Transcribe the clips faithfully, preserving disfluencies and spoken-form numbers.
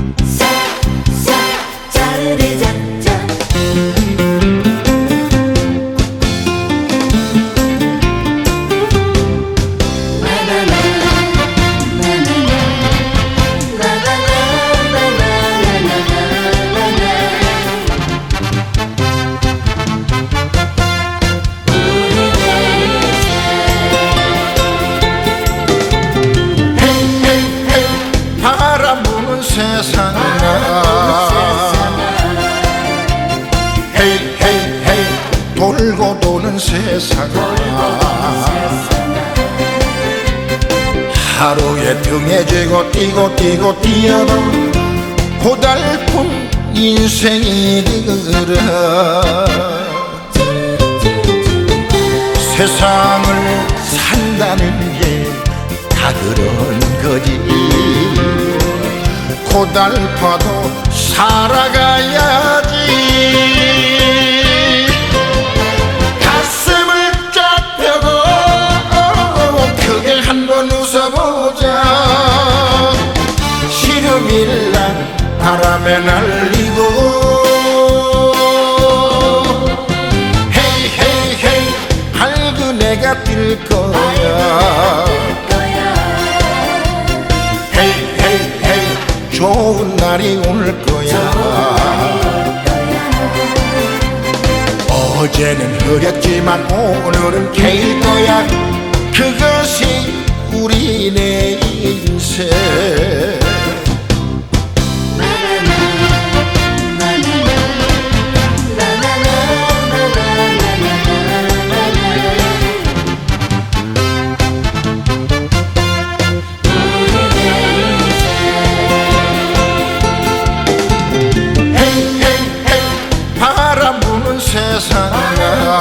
싹싹 자르르 짝짝. 세상아 헤이 헤이 헤이 돌고 도는 세상아 하루에 등에 지고 뛰고 뛰고 뛰어도 고달픈 인생이더라. 세상을 산다는 게 다 그런 거지. 고달파도 살아가야지. 가슴을 쫙 펴고 크게 한번 웃어보자. 시름일랑 바람에 날리고 헤이 헤이 헤이 밝은 해가 뜰 거야. 좋은 날이 올 거야. 어제는 흐렸지만 오늘은 개일 거야. 그것이 우리네 인생. 세상아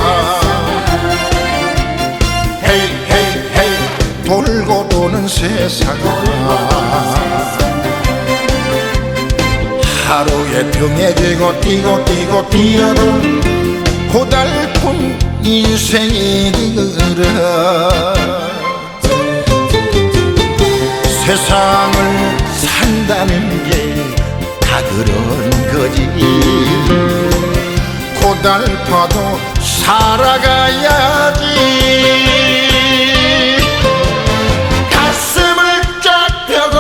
헤이 헤이 헤이 돌고 도는 세상아 하루에 등에 지고 뛰고 뛰고 뛰어도 고달픈 인생이더라. 세상을 산다는 게 다 그런 거지. 고달파도 살아가야지. 가슴을 쫙 펴고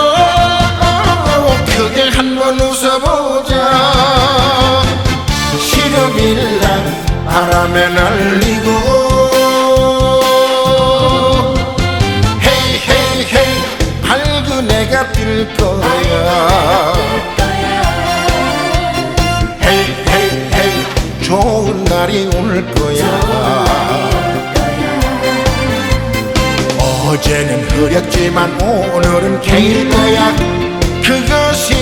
크게 한번 웃어보자. 시름일랑 바람에 날리고 헤이 헤이 헤이 밝은 해가 뜰 거야. 좋은 날이 올 거야. 어제는 흐렸지만 오늘은 개일 거야. 그것이